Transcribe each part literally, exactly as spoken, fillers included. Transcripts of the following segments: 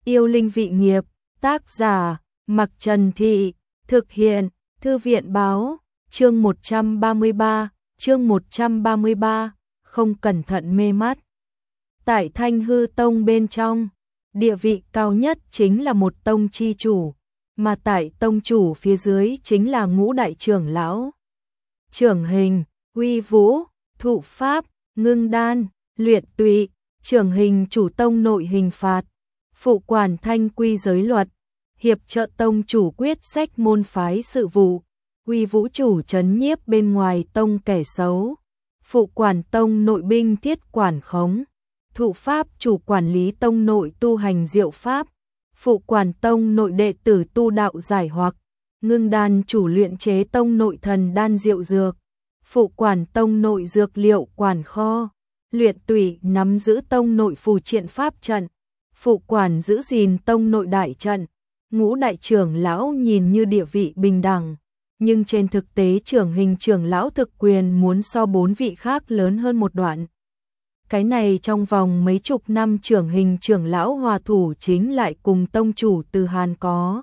Yêu linh vị nghiệp, tác giả, Mặc Trần Thị, thực hiện, Thư viện báo, chương một trăm ba mươi ba, chương một trăm ba mươi ba, không cẩn thận mê mắt. Tại Thanh Hư Tông bên trong, địa vị cao nhất chính là một tông chi chủ, mà tại tông chủ phía dưới chính là ngũ đại trưởng lão. Trưởng Hình, Uy Vũ, Thụ Pháp, Ngưng Đan, Luyện Tụy, trưởng hình chủ tông nội hình phạt, phụ quản thanh quy giới luật, hiệp trợ tông chủ quyết sách môn phái sự vụ, Uy Vũ chủ trấn nhiếp bên ngoài tông kẻ xấu, phụ quản tông nội binh thiết quản khống, Thụ Pháp chủ quản lý tông nội tu hành diệu pháp, phụ quản tông nội đệ tử tu đạo giải hoặc, Ngưng Đan chủ luyện chế tông nội thần đan diệu dược, phụ quản tông nội dược liệu quản kho, Luyện Tụy nắm giữ tông nội phù triện pháp trận, phụ quản giữ gìn tông nội đại trận. Ngũ đại trưởng lão nhìn như địa vị bình đẳng, nhưng trên thực tế trưởng hình trưởng lão thực quyền muốn so bốn vị khác lớn hơn một đoạn. Cái này trong vòng mấy chục năm trưởng hình trưởng lão hòa thủ chính lại cùng tông chủ Từ Hàn có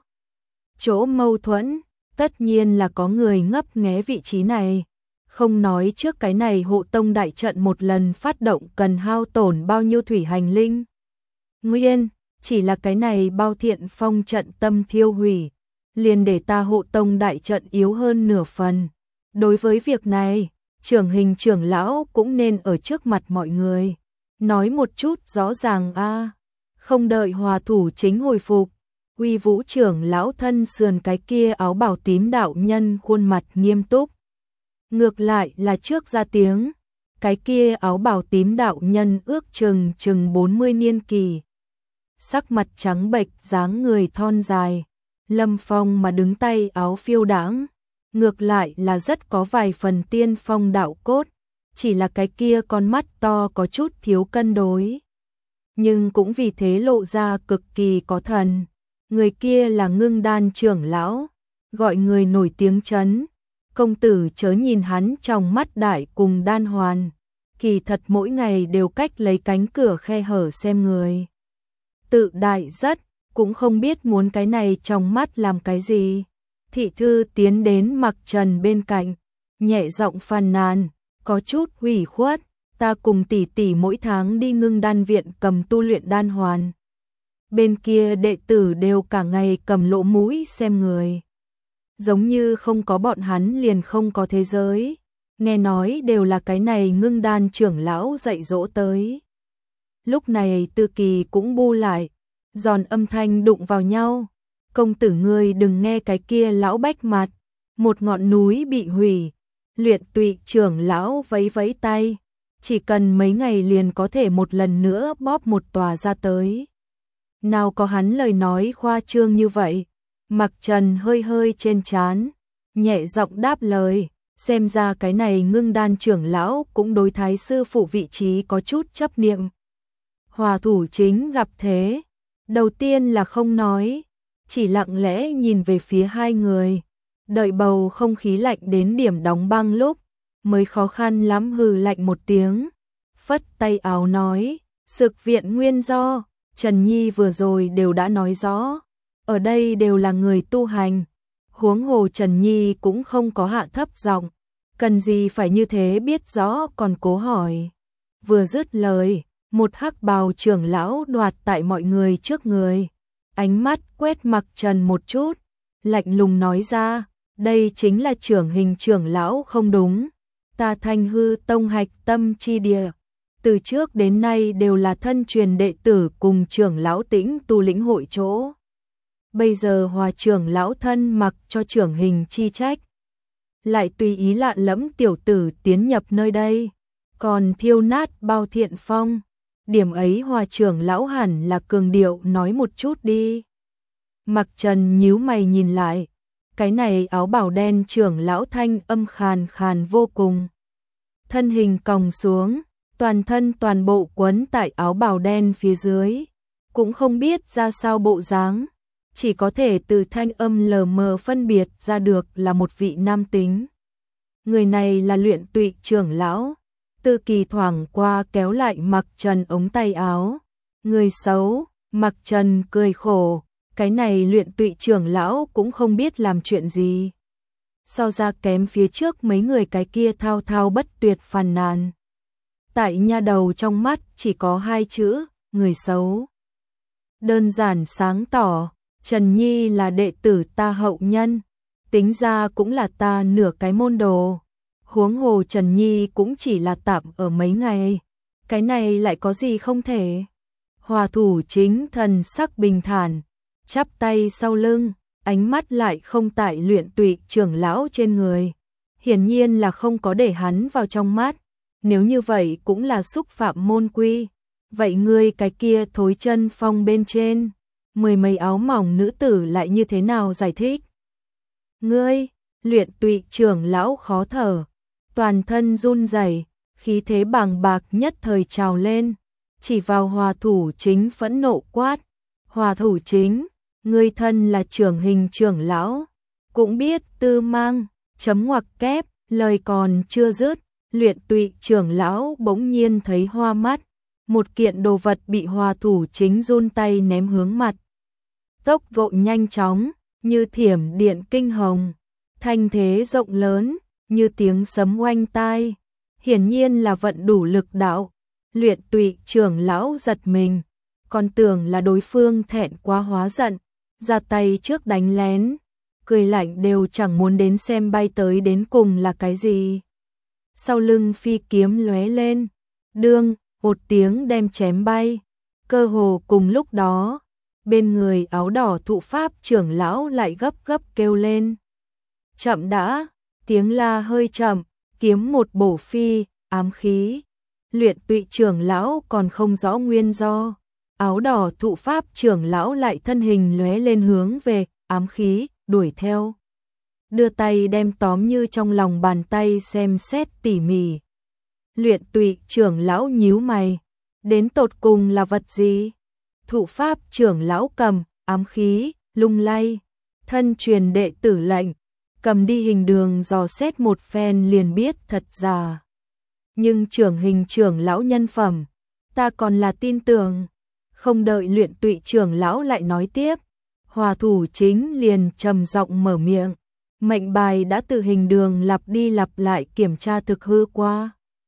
chỗ mâu thuẫn, tất nhiên là có người ngấp nghé vị trí này. Không nói trước cái này hộ tông đại trận một lần phát động cần hao tổn bao nhiêu thủy hành linh. Nguyên, chỉ là cái này bao thiện phong trận tâm thiêu hủy, liền để ta hộ tông đại trận yếu hơn nửa phần. Đối với việc này, trưởng hình trưởng lão cũng nên ở trước mặt mọi người nói một chút rõ ràng a. Không đợi hòa thủ chính hồi phục, Uy Vũ trưởng lão thân sườn cái kia áo bào tím đạo nhân khuôn mặt nghiêm túc. Ngược lại là trước ra tiếng, cái kia áo bào tím đạo nhân ước chừng chừng bốn mươi niên kỳ. Sắc mặt trắng bệch, dáng người thon dài, lâm phong mà đứng tay áo phiêu đãng, ngược lại là rất có vài phần tiên phong đạo cốt, chỉ là cái kia con mắt to có chút thiếu cân đối. Nhưng cũng vì thế lộ ra cực kỳ có thần. Người kia là Ngưng Đan trưởng lão, gọi người nổi tiếng chấn. Công tử chớ nhìn hắn trong mắt đại cùng đan hoàn, kỳ thật mỗi ngày đều cách lấy cánh cửa khe hở xem người. Tự đại rất, cũng không biết muốn cái này trong mắt làm cái gì. Thị thư tiến đến Mặc Trần bên cạnh, nhẹ giọng phàn nàn, có chút ủy khuất, ta cùng tỷ tỷ mỗi tháng đi Ngưng Đan viện cầm tu luyện đan hoàn. Bên kia đệ tử đều cả ngày cầm lỗ mũi xem người. Giống như không có bọn hắn liền không có thế giới, nghe nói đều là cái này Ngưng Đan trưởng lão dạy dỗ tới. Lúc này Tư Kỳ cũng bu lại, giòn âm thanh đụng vào nhau. Công tử ngươi đừng nghe cái kia lão bách mặt, một ngọn núi bị hủy. Luyện Tụy trưởng lão vẫy vẫy tay, chỉ cần mấy ngày liền có thể một lần nữa bóp một tòa ra tới. Nào có hắn lời nói khoa trương như vậy. Mặc Trần hơi hơi trên trán, nhẹ giọng đáp lời, xem ra cái này Ngưng Đan trưởng lão cũng đối thái sư phụ vị trí có chút chấp niệm. Hòa thủ chính gặp thế, đầu tiên là không nói, chỉ lặng lẽ nhìn về phía hai người, đợi bầu không khí lạnh đến điểm đóng băng lúc, mới khó khăn lắm hừ lạnh một tiếng, phất tay áo nói, Sực viện nguyên do, Trần Nhi vừa rồi đều đã nói rõ. Ở đây đều là người tu hành, huống hồ Trần Nhi cũng không có hạ thấp giọng, cần gì phải như thế biết rõ còn cố hỏi. Vừa dứt lời, một hắc bào trưởng lão đoạt tại mọi người trước người, ánh mắt quét Mặc Trần một chút, lạnh lùng nói ra, đây chính là trưởng hình trưởng lão không đúng, ta Thanh Hư Tông hạch tâm chi địa, từ trước đến nay đều là thân truyền đệ tử cùng trưởng lão Tĩnh tu lĩnh hội chỗ. Bây giờ hòa trưởng lão thân mặc cho trưởng hình chi trách, lại tùy ý lạ lẫm tiểu tử tiến nhập nơi đây, còn thiêu nát bao thiện phong, điểm ấy hòa trưởng lão hẳn là cường điệu nói một chút đi. Mặc Trần nhíu mày nhìn lại, cái này áo bào đen trưởng lão thanh âm khàn khàn vô cùng, thân hình còng xuống, toàn thân toàn bộ quấn tại áo bào đen phía dưới, cũng không biết ra sao bộ dáng. Chỉ có thể từ thanh âm lờ mờ phân biệt ra được là một vị nam tính. Người này là Luyện Tụy trưởng lão. Tư Kỳ thoảng qua kéo lại Mặc Trần ống tay áo. Người xấu, Mặc Trần cười khổ, cái này Luyện Tụy trưởng lão cũng không biết làm chuyện gì. So ra kém phía trước mấy người cái kia thao thao bất tuyệt phàn nàn. Tại nha đầu trong mắt chỉ có hai chữ, người xấu. Đơn giản sáng tỏ, Trần Nhi là đệ tử ta hậu nhân, tính ra cũng là ta nửa cái môn đồ. Huống hồ Trần Nhi cũng chỉ là tạm ở mấy ngày, cái này lại có gì không thể. Hòa Thủ Chính thần sắc bình thản, chắp tay sau lưng, ánh mắt lại không tại Luyện Tụy trưởng lão trên người. Hiển nhiên là không có để hắn vào trong mắt, nếu như vậy cũng là xúc phạm môn quy. Vậy ngươi cái kia thối chân phong bên trên, mười mấy áo mỏng nữ tử lại như thế nào giải thích? Ngươi, Luyện Tụy trưởng lão khó thở, toàn thân run rẩy, khí thế bàng bạc nhất thời trào lên, chỉ vào Hòa Thủ Chính phẫn nộ quát. Hòa Thủ Chính, ngươi thân là trưởng hình trưởng lão, cũng biết tư mang, chấm ngoặc kép, lời còn chưa dứt, Luyện Tụy trưởng lão bỗng nhiên thấy hoa mắt, một kiện đồ vật bị Hòa Thủ Chính run tay ném hướng mặt. Tốc độ nhanh chóng, như thiểm điện kinh hồng, thanh thế rộng lớn, như tiếng sấm oanh tai, hiển nhiên là vận đủ lực đạo. Luyện Tụy trưởng lão giật mình, còn tưởng là đối phương thẹn quá hóa giận, ra tay trước đánh lén, cười lạnh đều chẳng muốn đến xem bay tới đến cùng là cái gì. Sau lưng phi kiếm lóe lên, đương, một tiếng đem chém bay, cơ hồ cùng lúc đó, bên người áo đỏ thụ pháp trưởng lão lại gấp gấp kêu lên. Chậm đã, tiếng la hơi chậm, kiếm một bổ phi, ám khí. Luyện Tụy trưởng lão còn không rõ nguyên do, áo đỏ thụ pháp trưởng lão lại thân hình lóe lên hướng về ám khí, đuổi theo. Đưa tay đem tóm như trong lòng bàn tay xem xét tỉ mỉ. Luyện Tụy trưởng lão nhíu mày, đến tột cùng là vật gì? Thụ pháp trưởng lão cầm ám khí, lung lay, thân truyền đệ tử lệnh, cầm đi hình đường dò xét một phen liền biết thật giả. Nhưng trưởng hình trưởng lão nhân phẩm, ta còn là tin tưởng. Không đợi Luyện Tụy trưởng lão lại nói tiếp, Hòa Thủ Chính liền trầm giọng mở miệng, mệnh bài đã từ hình đường lặp đi lặp lại kiểm tra thực hư qua.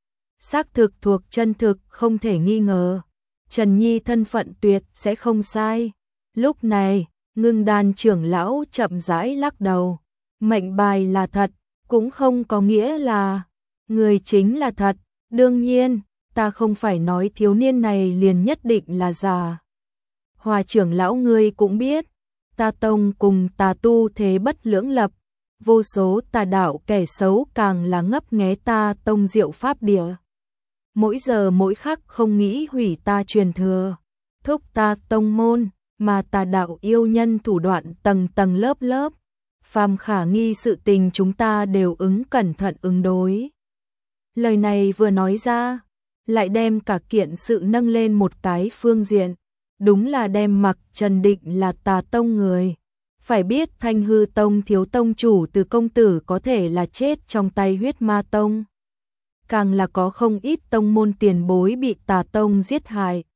Xác thực thuộc chân thực không thể nghi ngờ, Trần Nhi thân phận tuyệt sẽ không sai. Lúc này, Ngưng Đan trưởng lão chậm rãi lắc đầu, mệnh bài là thật, cũng không có nghĩa là người chính là thật. Đương nhiên, ta không phải nói thiếu niên này liền nhất định là giả. Hòa trưởng lão ngươi cũng biết, ta tông cùng tà tu thế bất lưỡng lập, vô số tà đạo kẻ xấu càng là ngấp nghé ta tông diệu pháp địa. Mỗi giờ mỗi khắc không nghĩ hủy ta truyền thừa, thúc ta tông môn, mà tà đạo yêu nhân thủ đoạn tầng tầng lớp lớp. Phàm khả nghi sự tình chúng ta đều ứng cẩn thận ứng đối. Lời này vừa nói ra, lại đem cả kiện sự nâng lên một cái phương diện, đúng là đem Mặc Trần định là tà tông người. Phải biết Thanh Hư Tông thiếu tông chủ Từ công tử có thể là chết trong tay huyết ma tông. Càng là có không ít tông môn tiền bối bị tà tông giết hại.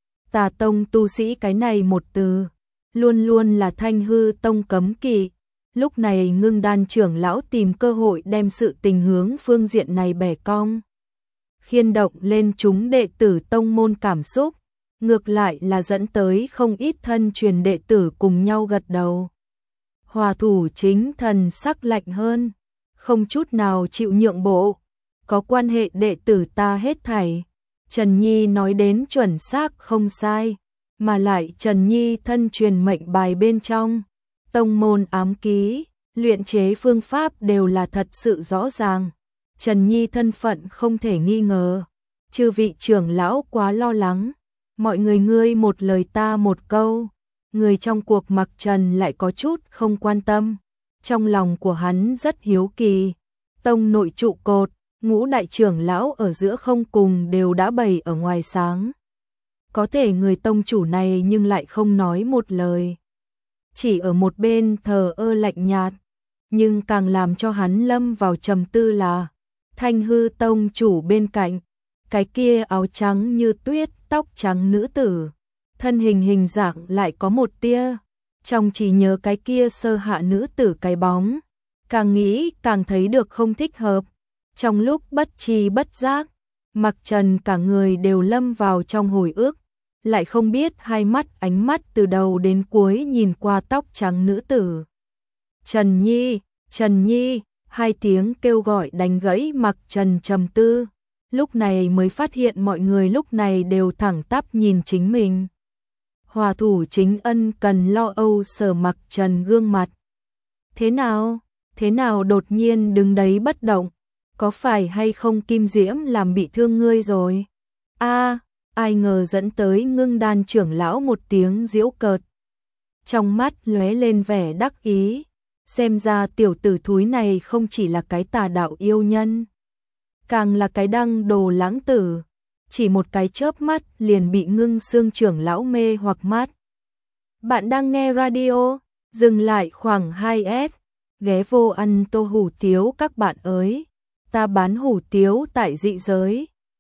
Tà tông tu sĩ cái này một từ, luôn luôn là Thanh Hư Tông cấm kỵ. Lúc này Ngưng Đan trưởng lão tìm cơ hội đem sự tình hướng phương diện này bẻ cong, khiên động lên chúng đệ tử tông môn cảm xúc, ngược lại là dẫn tới không ít thân truyền đệ tử cùng nhau gật đầu. Hòa Thủ Chính thần sắc lạnh hơn, không chút nào chịu nhượng bộ, có quan hệ đệ tử ta hết thảy. Trần Nhi nói đến chuẩn xác không sai, mà lại Trần Nhi thân truyền mệnh bài bên trong, tông môn ám ký, luyện chế phương pháp đều là thật sự rõ ràng. Trần Nhi thân phận không thể nghi ngờ. Chư vị trưởng lão quá lo lắng, mọi người ngươi một lời ta một câu, người trong cuộc Mặc Trần lại có chút không quan tâm. Trong lòng của hắn rất hiếu kỳ, tông nội trụ cột, ngũ đại trưởng lão ở giữa không cùng đều đã bày ở ngoài sáng. Có thể người tông chủ này nhưng lại không nói một lời, chỉ ở một bên thờ ơ lạnh nhạt. Nhưng càng làm cho hắn lâm vào trầm tư là Thanh Hư Tông chủ bên cạnh, cái kia áo trắng như tuyết, tóc trắng nữ tử, thân hình hình dạng lại có một tia, trong chỉ nhớ cái kia sơ hạ nữ tử cái bóng, càng nghĩ càng thấy được không thích hợp. Trong lúc bất tri bất giác, Mặc Trần cả người đều lâm vào trong hồi ức, lại không biết hai mắt ánh mắt từ đầu đến cuối nhìn qua tóc trắng nữ tử. Trần Nhi, Trần Nhi, hai tiếng kêu gọi đánh gãy Mặc Trần trầm tư, lúc này mới phát hiện mọi người lúc này đều thẳng tắp nhìn chính mình. Hòa thủ chính ân cần lo âu sờ Mặc Trần gương mặt. Thế nào, thế nào đột nhiên đứng đấy bất động, có phải hay không Kim Diễm làm bị thương ngươi rồi? A, ai ngờ dẫn tới Ngưng Đan trưởng lão một tiếng giễu cợt. Trong mắt lóe lên vẻ đắc ý, xem ra tiểu tử thúi này không chỉ là cái tà đạo yêu nhân, càng là cái đăng đồ lãng tử, chỉ một cái chớp mắt liền bị Ngưng Xương trưởng lão mê hoặc mắt. Bạn đang nghe radio, dừng lại khoảng hai S, ghé vô ăn tô hủ tiếu các bạn ơi, ta bán hủ tiếu tại dị giới.